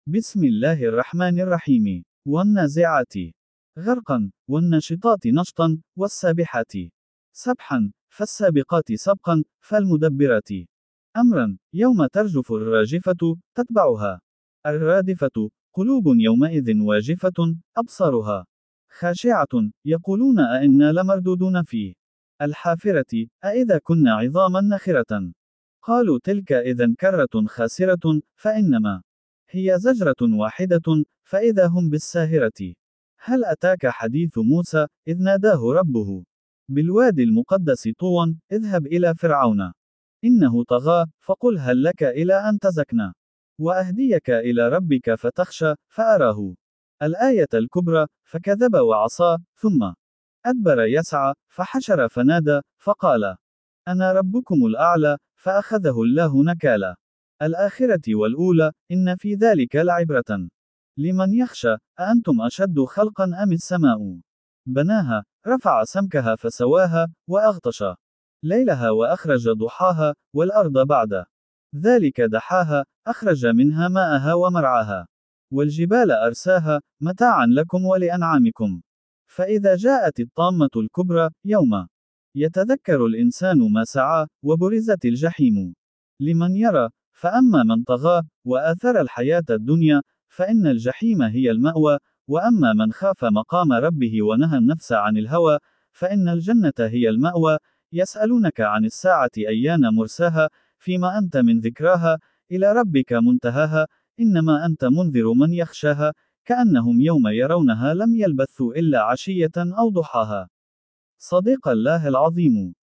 بسم الله الرحمن الرحيم. والنازعات غرقا، والناشطات نشطا، والسابحات سبحا، فالسابقات سبقا، فالمدبرات أمرا. يوم ترجف الراجفة تتبعها الرادفة، قلوب يومئذ واجفة، أبصارها خاشعة، يقولون أئنا لمردودون في الحافرة، أئذا كنا عظاما نخرة. قالوا تلك إذا كرة خاسرة، فإنما هي زجرة واحدة، فإذا هم بالساهرة. هل أتاك حديث موسى، إذ ناداه ربه بالوادي المقدس طوى، اذهب إلى فرعون إنه طغى، فقل هل لك إلى أن تزكنا وأهديك إلى ربك فتخشى، فأراه الآية الكبرى، فكذب وعصى، ثم أدبر يسعى، فحشر فنادى، فقال أنا ربكم الأعلى، فأخذه الله نكال الآخرة والأولى، إن في ذلك لعبرة لمن يخشى. أأنتم أشد خلقا أم السماء بناها، رفع سمكها فسواها، وأغطش ليلها وأخرج ضحاها، والأرض بعد ذلك دحاها، أخرج منها ماءها ومرعاها، والجبال أرساها، متاعا لكم ولأنعامكم. فإذا جاءت الطامة الكبرى، يوم يتذكر الإنسان ما سعى، وبرزت الجحيم لمن يرى. فأما من طغى، وآثر الحياة الدنيا، فإن الجحيم هي المأوى. وأما من خاف مقام ربه ونهى النفس عن الهوى، فإن الجنة هي المأوى. يسألونك عن الساعة أيان مرساها، فيما أنت من ذكراها، إلى ربك منتهاها. إنما أنت منذر من يخشاها، كأنهم يوم يرونها لم يلبثوا إلا عشية أو ضحاها. صديق الله العظيم.